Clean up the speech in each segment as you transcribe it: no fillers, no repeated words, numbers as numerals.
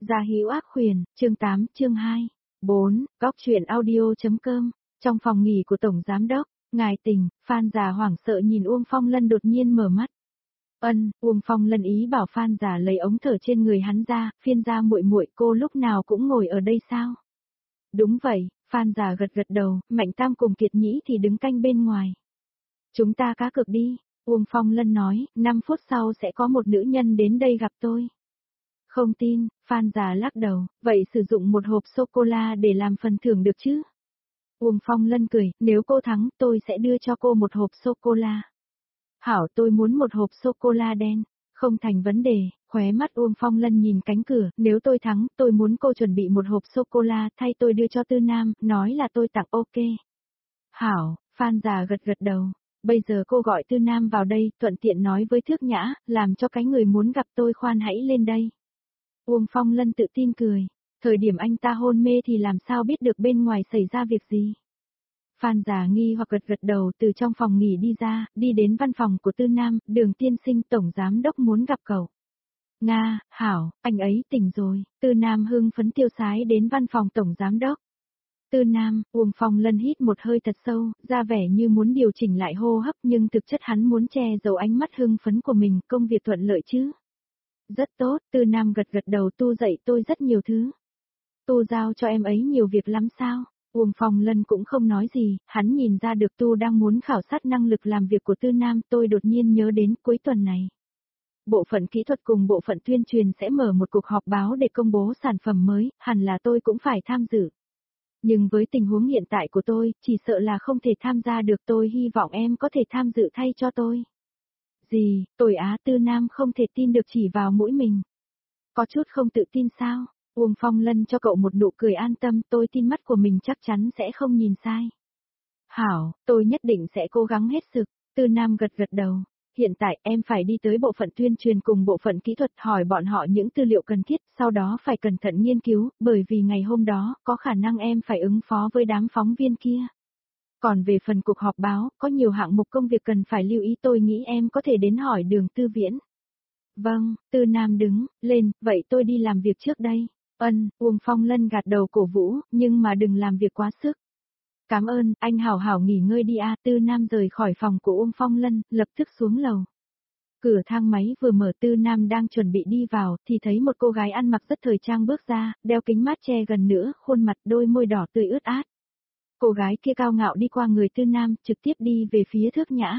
Gia Hữu Ác Khuyển, chương 8, chương 2. 4, góc truyện audio.com. Trong phòng nghỉ của Tổng Giám Đốc, ngài Tình, Phan Già hoảng sợ nhìn Uông Phong Lân đột nhiên mở mắt. Uông Phong Lân ý bảo Phan Già lấy ống thở trên người hắn ra, phiên ra muội muội, cô lúc nào cũng ngồi ở đây sao? Đúng vậy, Phan Già gật gật đầu, Mạnh Tam cùng Kiệt Nhĩ thì đứng canh bên ngoài. Chúng ta cá cược đi, Uông Phong Lân nói, 5 phút sau sẽ có một nữ nhân đến đây gặp tôi. Không tin, Phan Già lắc đầu, vậy sử dụng một hộp sô-cô-la để làm phần thưởng được chứ? Uông Phong Lân cười, nếu cô thắng tôi sẽ đưa cho cô một hộp sô-cô-la. Hảo, tôi muốn một hộp sô-cô-la đen. Không thành vấn đề, khóe mắt Uông Phong Lân nhìn cánh cửa, nếu tôi thắng, tôi muốn cô chuẩn bị một hộp sô-cô-la thay tôi đưa cho Tư Nam, nói là tôi tặng ok. Hảo, Phan Già gật gật đầu. Bây giờ cô gọi Tư Nam vào đây, thuận tiện nói với Thước Nhã, làm cho cái người muốn gặp tôi khoan hãy lên đây. Uông Phong Lân tự tin cười, thời điểm anh ta hôn mê thì làm sao biết được bên ngoài xảy ra việc gì. Phan Già nghi hoặc gật gật đầu từ trong phòng nghỉ đi ra, đi đến văn phòng của Tư Nam, Đường tiên sinh Tổng Giám Đốc muốn gặp cậu. Nga, hảo, anh ấy tỉnh rồi, Tư Nam hưng phấn tiêu sái đến văn phòng Tổng Giám Đốc. Tư Nam, Uông Phong Lân hít một hơi thật sâu, ra vẻ như muốn điều chỉnh lại hô hấp nhưng thực chất hắn muốn che giấu ánh mắt hưng phấn của mình, công việc thuận lợi chứ. Rất tốt, Tư Nam gật gật đầu, Tu dạy tôi rất nhiều thứ. Tu giao cho em ấy nhiều việc lắm sao? Uông Phong Lân cũng không nói gì, hắn nhìn ra được Tu đang muốn khảo sát năng lực làm việc của Tư Nam, tôi đột nhiên nhớ đến cuối tuần này. Bộ phận kỹ thuật cùng bộ phận tuyên truyền sẽ mở một cuộc họp báo để công bố sản phẩm mới, hẳn là tôi cũng phải tham dự. Nhưng với tình huống hiện tại của tôi, chỉ sợ là không thể tham gia được, tôi hy vọng em có thể tham dự thay cho tôi. Gì, tôi Á? Tư Nam không thể tin được chỉ vào mũi mình. Có chút không tự tin sao? Uông Phong Lân cho cậu một nụ cười an tâm, tôi tin mắt của mình chắc chắn sẽ không nhìn sai. Hảo, tôi nhất định sẽ cố gắng hết sức. Tư Nam gật gật đầu. Hiện tại em phải đi tới bộ phận tuyên truyền cùng bộ phận kỹ thuật hỏi bọn họ những tư liệu cần thiết, sau đó phải cẩn thận nghiên cứu, bởi vì ngày hôm đó có khả năng em phải ứng phó với đám phóng viên kia. Còn về phần cuộc họp báo, có nhiều hạng mục công việc cần phải lưu ý, tôi nghĩ em có thể đến hỏi Đường Tư Viễn. Vâng, Tư Nam đứng lên, vậy tôi đi làm việc trước đây. Uông Phong Lân gạt đầu cổ vũ, nhưng mà đừng làm việc quá sức. Cảm ơn, anh hảo hảo nghỉ ngơi đi a. Tư Nam rời khỏi phòng của Uông Phong Lân, lập tức xuống lầu. Cửa thang máy vừa mở, Tư Nam đang chuẩn bị đi vào, thì thấy một cô gái ăn mặc rất thời trang bước ra, đeo kính mát che gần nữa, khuôn mặt đôi môi đỏ tươi ướt át. Cô gái kia cao ngạo đi qua người Tư Nam, trực tiếp đi về phía Thước Nhã.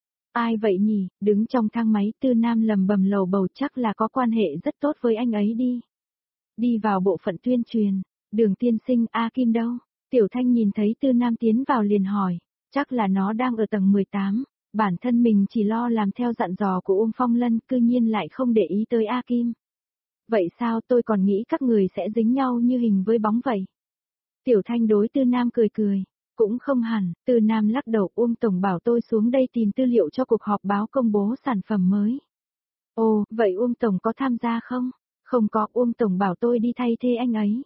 Ai vậy nhỉ? Đứng trong thang máy, Tư Nam lầm bầm lầu bầu, chắc là có quan hệ rất tốt với anh ấy đi. Đi vào bộ phận tuyên truyền, Đường tiên sinh, A Kim đâu? Tiểu Thanh nhìn thấy Tư Nam tiến vào liền hỏi, chắc là nó đang ở tầng 18, bản thân mình chỉ lo làm theo dặn dò của Uông Phong Lân, cư nhiên lại không để ý tới A Kim. Vậy sao, tôi còn nghĩ các người sẽ dính nhau như hình với bóng vậy. Tiểu Thanh đối Tư Nam cười cười, cũng không hẳn, Tư Nam lắc đầu, Uông Tổng bảo tôi xuống đây tìm tư liệu cho cuộc họp báo công bố sản phẩm mới. Ồ, vậy Uông Tổng có tham gia không? Không có, Uông Tổng bảo tôi đi thay thế anh ấy.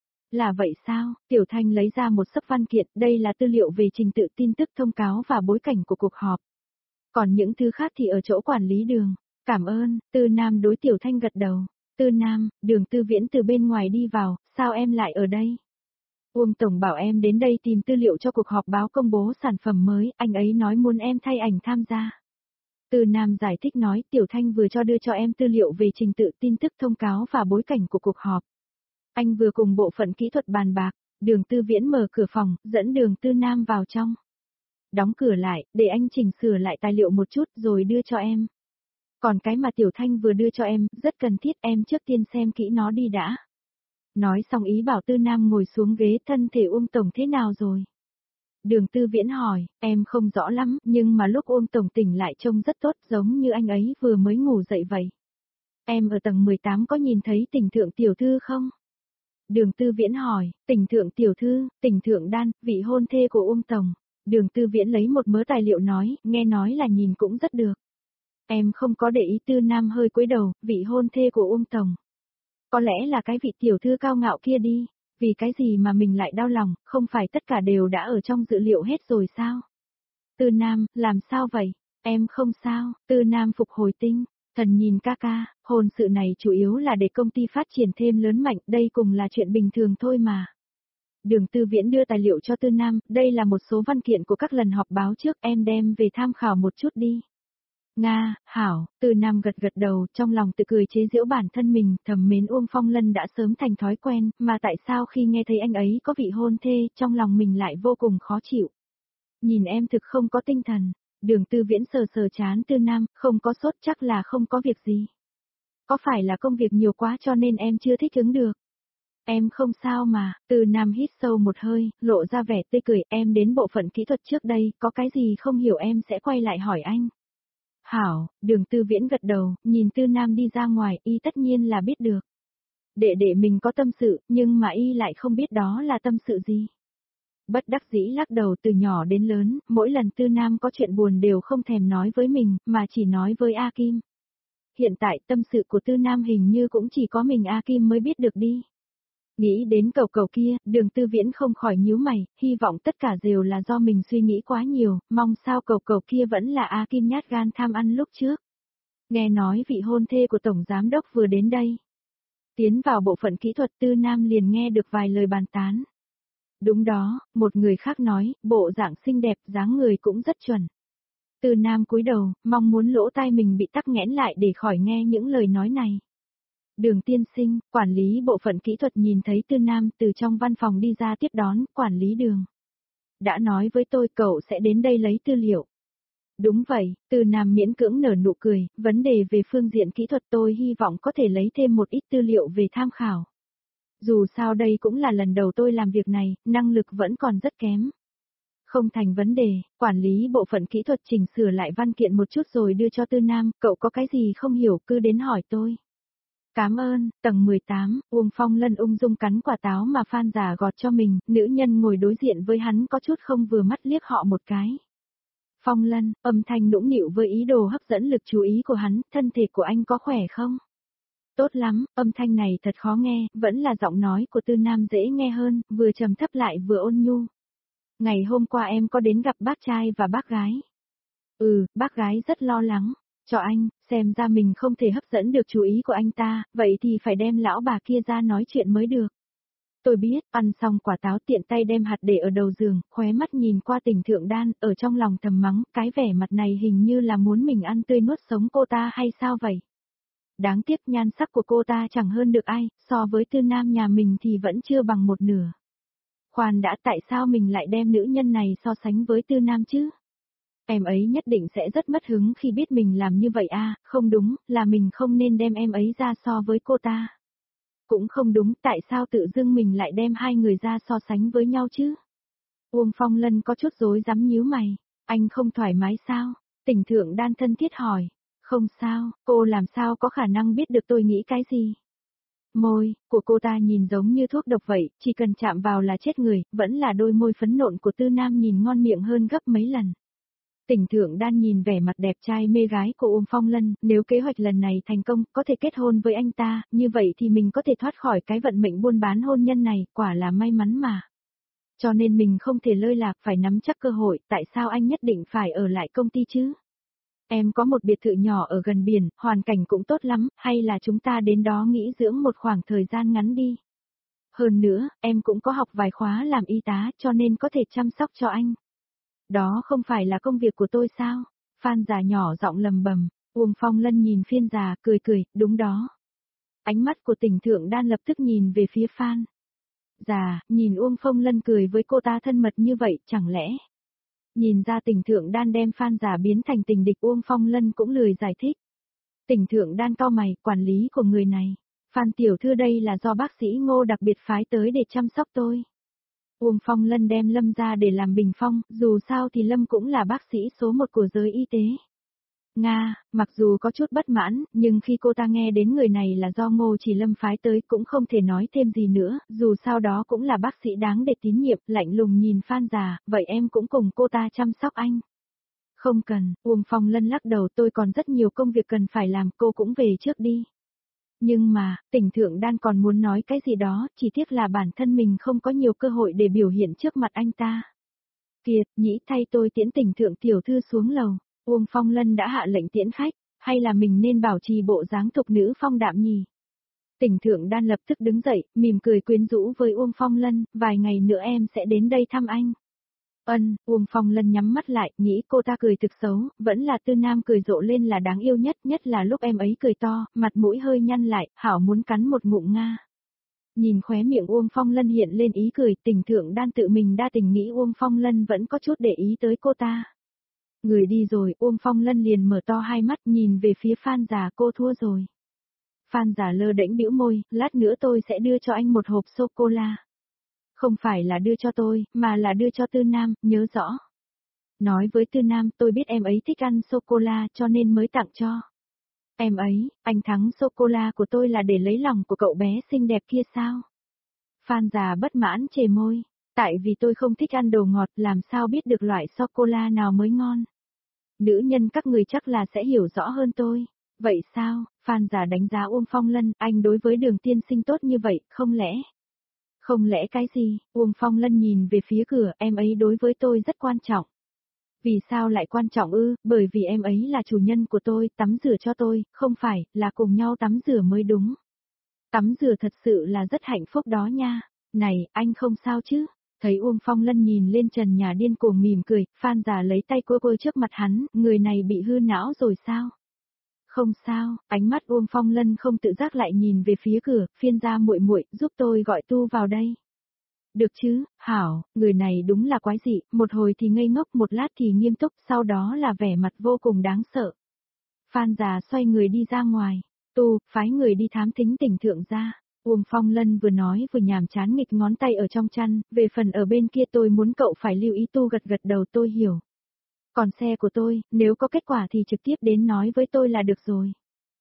Là vậy sao? Tiểu Thanh lấy ra một xấp văn kiện, đây là tư liệu về trình tự tin tức thông cáo và bối cảnh của cuộc họp. Còn những thứ khác thì ở chỗ quản lý Đường. Cảm ơn, Tư Nam đối Tiểu Thanh gật đầu. Tư Nam, Đường Tư Viễn từ bên ngoài đi vào, sao em lại ở đây? Uông Tổng bảo em đến đây tìm tư liệu cho cuộc họp báo công bố sản phẩm mới, anh ấy nói muốn em thay ảnh tham gia. Tư Nam giải thích nói, Tiểu Thanh vừa cho đưa cho em tư liệu về trình tự tin tức thông cáo và bối cảnh của cuộc họp. Anh vừa cùng bộ phận kỹ thuật bàn bạc, Đường Tư Viễn mở cửa phòng, dẫn Đường Tư Nam vào trong. Đóng cửa lại, để anh chỉnh sửa lại tài liệu một chút rồi đưa cho em. Còn cái mà Tiểu Thanh vừa đưa cho em, rất cần thiết, em trước tiên xem kỹ nó đi đã. Nói xong ý bảo Tư Nam ngồi xuống ghế, thân thể Uông Tổng thế nào rồi? Đường Tư Viễn hỏi, em không rõ lắm, nhưng mà lúc Uông Tổng tỉnh lại trông rất tốt, giống như anh ấy vừa mới ngủ dậy vậy. Em ở tầng 18 có nhìn thấy Tỉnh Thượng Tiểu Thư không? Đường Tư Viễn hỏi, Tỉnh Thượng Tiểu Thư, Tỉnh Thượng Đan, vị hôn thê của Uông Tổng. Đường Tư Viễn lấy một mớ tài liệu nói, nghe nói là nhìn cũng rất được. Em không có để ý. Tư Nam hơi cúi đầu, vị hôn thê của Uông Tổng. Có lẽ là cái vị tiểu thư cao ngạo kia đi, vì cái gì mà mình lại đau lòng, không phải tất cả đều đã ở trong dữ liệu hết rồi sao? Tư Nam, làm sao vậy? Em không sao, Tư Nam phục hồi tinh Thần nhìn ca ca, hôn sự này chủ yếu là để công ty phát triển thêm lớn mạnh, đây cùng là chuyện bình thường thôi mà. Đường Tư Viễn đưa tài liệu cho Tư Nam, đây là một số văn kiện của các lần họp báo trước, em đem về tham khảo một chút đi. Nga, hảo, Tư Nam gật gật đầu, trong lòng tự cười chế giễu bản thân mình, thầm mến Uông Phong Lân đã sớm thành thói quen, mà tại sao khi nghe thấy anh ấy có vị hôn thê, trong lòng mình lại vô cùng khó chịu. Nhìn em thực không có tinh thần, Đường Tư Viễn sờ sờ chán Tư Nam, không có sốt chắc là không có việc gì. Có phải là công việc nhiều quá cho nên em chưa thích ứng được? Em không sao mà, Tư Nam hít sâu một hơi, lộ ra vẻ tươi cười, em đến bộ phận kỹ thuật trước đây, có cái gì không hiểu em sẽ quay lại hỏi anh. Hảo, Đường Tư Viễn gật đầu, nhìn Tư Nam đi ra ngoài, y tất nhiên là biết được. Đệ đệ mình có tâm sự, nhưng mà y lại không biết đó là tâm sự gì. Bất đắc dĩ lắc đầu, từ nhỏ đến lớn, mỗi lần Tư Nam có chuyện buồn đều không thèm nói với mình, mà chỉ nói với A Kim. Hiện tại tâm sự của Tư Nam hình như cũng chỉ có mình A Kim mới biết được đi. Nghĩ đến cầu cầu kia, Đường Tư Viễn không khỏi nhíu mày, hy vọng tất cả đều là do mình suy nghĩ quá nhiều, mong sao cầu cầu kia vẫn là A Kim nhát gan tham ăn lúc trước. Nghe nói vị hôn thê của Tổng Giám Đốc vừa đến đây. Tiến vào bộ phận kỹ thuật, Tư Nam liền nghe được vài lời bàn tán. Đúng đó, một người khác nói, bộ dạng xinh đẹp, dáng người cũng rất chuẩn. Tư Nam cúi đầu, mong muốn lỗ tai mình bị tắc nghẽn lại để khỏi nghe những lời nói này. Đường tiên sinh, quản lý bộ phận kỹ thuật nhìn thấy Tư Nam từ trong văn phòng đi ra tiếp đón, quản lý Đường. Đã nói với tôi cậu sẽ đến đây lấy tư liệu. Đúng vậy, Tư Nam miễn cưỡng nở nụ cười, vấn đề về phương diện kỹ thuật tôi hy vọng có thể lấy thêm một ít tư liệu về tham khảo. Dù sao đây cũng là lần đầu tôi làm việc này, năng lực vẫn còn rất kém. Không thành vấn đề, quản lý bộ phận kỹ thuật chỉnh sửa lại văn kiện một chút rồi đưa cho Tư Nam, cậu có cái gì không hiểu cứ đến hỏi tôi. Cảm ơn, tầng 18, Uông Phong Lân ung dung cắn quả táo mà Phan Giả gọt cho mình, nữ nhân ngồi đối diện với hắn có chút không vừa mắt liếc họ một cái. Phong Lân, âm thanh nũng nịu với ý đồ hấp dẫn lực chú ý của hắn, thân thể của anh có khỏe không? Tốt lắm, âm thanh này thật khó nghe, vẫn là giọng nói của Tư Nam dễ nghe hơn, vừa trầm thấp lại vừa ôn nhu. Ngày hôm qua em có đến gặp bác trai và bác gái. Bác gái rất lo lắng. Cho anh, xem ra mình không thể hấp dẫn được chú ý của anh ta, vậy thì phải đem lão bà kia ra nói chuyện mới được. Tôi biết, ăn xong quả táo tiện tay đem hạt để ở đầu giường, khóe mắt nhìn qua Tình Thượng Đan, ở trong lòng thầm mắng, cái vẻ mặt này hình như là muốn mình ăn tươi nuốt sống cô ta hay sao vậy? Đáng tiếc nhan sắc của cô ta chẳng hơn được ai, so với Tư Nam nhà mình thì vẫn chưa bằng một nửa. Khoan đã, tại sao mình lại đem nữ nhân này so sánh với Tư Nam chứ? Em ấy nhất định sẽ rất mất hứng khi biết mình làm như vậy không đúng, là mình không nên đem em ấy ra so với cô ta. Cũng không đúng, tại sao tự dưng mình lại đem hai người ra so sánh với nhau chứ? Uông Phong Lân có chút rối rắm nhíu mày, anh không thoải mái sao? Tình Thượng Đan thân thiết hỏi, không sao, cô làm sao có khả năng biết được tôi nghĩ cái gì? Môi của cô ta nhìn giống như thuốc độc vậy, chỉ cần chạm vào là chết người, vẫn là đôi môi phấn nộn của Tư Nam nhìn ngon miệng hơn gấp mấy lần. Tình Thượng Đan nhìn vẻ mặt đẹp trai mê gái của Uông Phong Lân, nếu kế hoạch lần này thành công, có thể kết hôn với anh ta, như vậy thì mình có thể thoát khỏi cái vận mệnh buôn bán hôn nhân này, quả là may mắn mà. Cho nên mình không thể lơi lạc, phải nắm chắc cơ hội, tại sao anh nhất định phải ở lại công ty chứ? Em có một biệt thự nhỏ ở gần biển, hoàn cảnh cũng tốt lắm, hay là chúng ta đến đó nghỉ dưỡng một khoảng thời gian ngắn đi. Hơn nữa, em cũng có học vài khóa làm y tá, cho nên có thể chăm sóc cho anh. Đó không phải là công việc của tôi sao? Phan Giả nhỏ giọng lầm bầm, Uông Phong Lân nhìn Phiên Giả, cười cười, đúng đó. Ánh mắt của Tình Thượng Đan lập tức nhìn về phía Phan Giả, nhìn Uông Phong Lân cười với cô ta thân mật như vậy, chẳng lẽ? Nhìn ra Tình Thượng Đan đem Phan Giả biến thành tình địch, Uông Phong Lân cũng lười giải thích. Tình Thượng Đan cau mày, quản lý của người này. Phan tiểu thư đây là do bác sĩ Ngô đặc biệt phái tới để chăm sóc tôi. Uông Phong Lân đem Lâm ra để làm bình phong, dù sao thì Lâm cũng là bác sĩ số 1 của giới y tế. Nga, mặc dù có chút bất mãn, nhưng khi cô ta nghe đến người này là do Ngô Chỉ Lâm phái tới cũng không thể nói thêm gì nữa, dù sao đó cũng là bác sĩ đáng để tín nhiệm, lạnh lùng nhìn Phan Giả, vậy em cũng cùng cô ta chăm sóc anh. Không cần, Uông Phong Lân lắc đầu, tôi còn rất nhiều công việc cần phải làm, cô cũng về trước đi. Nhưng mà, Tình Thượng Đan còn muốn nói cái gì đó, chỉ tiếc là bản thân mình không có nhiều cơ hội để biểu hiện trước mặt anh ta. Kiệt, nhĩ thay tôi tiễn Tình Thượng tiểu thư xuống lầu, Uông Phong Lân đã hạ lệnh tiễn khách, Hay là mình nên bảo trì bộ dáng thục nữ phong đạm nhỉ? Tỉnh Thượng Đan lập tức đứng dậy, mỉm cười quyến rũ với Uông Phong Lân, vài ngày nữa em sẽ đến đây thăm anh. Uông Phong Lân nhắm mắt lại, nghĩ cô ta cười thực xấu, vẫn là Tư Nam cười rộ lên là đáng yêu nhất, nhất là lúc em ấy cười to, mặt mũi hơi nhăn lại, hảo muốn cắn một ngụm nga. Nhìn khóe miệng Uông Phong Lân hiện lên ý cười, Tỉnh Thượng Đan tự mình đa tình nghĩ Uông Phong Lân vẫn có chút để ý tới cô ta. Người đi rồi, Uông Phong Lân liền mở to hai mắt nhìn về phía Phan Già, cô thua rồi. Phan Già lơ đễnh bĩu môi, lát nữa tôi sẽ đưa cho anh một hộp sô-cô-la. Không phải là đưa cho tôi, mà là đưa cho Tư Nam, nhớ rõ. Nói với Tư Nam, tôi biết em ấy thích ăn sô-cô-la cho nên mới tặng cho. Em ấy, anh thắng sô-cô-la của tôi là để lấy lòng của cậu bé xinh đẹp kia sao? Phan Già bất mãn chề môi, tại vì tôi không thích ăn đồ ngọt, làm sao biết được loại sô-cô-la nào mới ngon. Nữ nhân các người chắc là sẽ hiểu rõ hơn tôi. Vậy sao? Phan Già đánh giá Uông Phong Lân, anh đối với Đường tiên sinh tốt như vậy, không lẽ? Không lẽ cái gì? Uông Phong Lân nhìn về phía cửa, em ấy đối với tôi rất quan trọng. Vì sao lại quan trọng ư? Bởi vì em ấy là chủ nhân của tôi, tắm rửa cho tôi, không phải, là cùng nhau tắm rửa mới đúng. Tắm rửa thật sự là rất hạnh phúc đó nha. Này, anh không sao chứ? Thấy Uông Phong Lân nhìn lên trần nhà điên cuồng mỉm cười, Phan Già lấy tay quơ trước mặt hắn, người này bị hư não rồi sao? Không sao, ánh mắt Uông Phong Lân không tự giác lại nhìn về phía cửa, Phiên gia muội muội, giúp tôi gọi Tu vào đây. Được chứ, hảo, người này đúng là quái dị, một hồi thì ngây ngốc, một lát thì nghiêm túc, sau đó là vẻ mặt vô cùng đáng sợ. Phan Già xoay người đi ra ngoài, Tu, phái người đi thám thính Tỉnh Thượng gia. Uông Phong Lân vừa nói vừa nhàm chán nghịch ngón tay ở trong chăn, về phần ở bên kia tôi muốn cậu phải lưu ý. Tu gật gật đầu, tôi hiểu. Còn xe của tôi, nếu có kết quả thì trực tiếp đến nói với tôi là được rồi.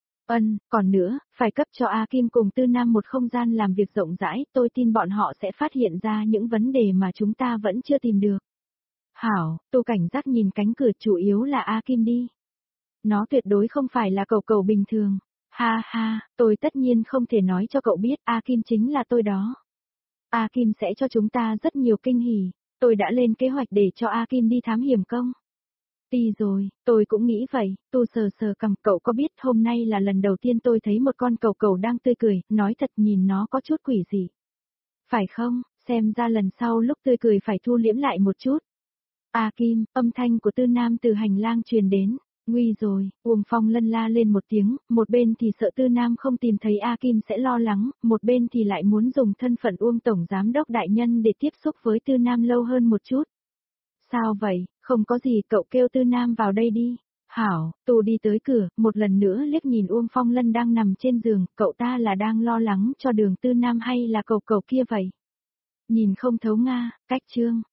Còn nữa, phải cấp cho A Kim cùng Tư Nam một không gian làm việc rộng rãi, tôi tin bọn họ sẽ phát hiện ra những vấn đề mà chúng ta vẫn chưa tìm được. Hảo, Tu cảnh giác nhìn cánh cửa, chủ yếu là A Kim đi. Nó tuyệt đối không phải là cậu cậu bình thường. Ha ha, tôi tất nhiên không thể nói cho cậu biết A Kim chính là tôi đó. A Kim sẽ cho chúng ta rất nhiều kinh hỉ. Tôi đã lên kế hoạch để cho A Kim đi thám hiểm công. Đi rồi, tôi cũng nghĩ vậy. Tu sờ sờ cằm, cậu có biết hôm nay là lần đầu tiên tôi thấy một con cẩu cẩu đang tươi cười, nói thật nhìn nó có chút quỷ dị. Phải không, xem ra lần sau lúc tươi cười phải thu liễm lại một chút. A Kim, âm thanh của Tư Nam từ hành lang truyền đến. Nguy rồi, Uông Phong Lân la lên một tiếng, một bên thì sợ Tư Nam không tìm thấy A Kim sẽ lo lắng, một bên thì lại muốn dùng thân phận Uông Tổng Giám Đốc Đại Nhân để tiếp xúc với Tư Nam lâu hơn một chút. Sao vậy, không có gì, cậu kêu Tư Nam vào đây đi. Hảo, Tu đi tới cửa, một lần nữa liếc nhìn Uông Phong Lân đang nằm trên giường, cậu ta là đang lo lắng cho Đường Tư Nam hay là cậu kia vậy? Nhìn không thấu nga, cách chương.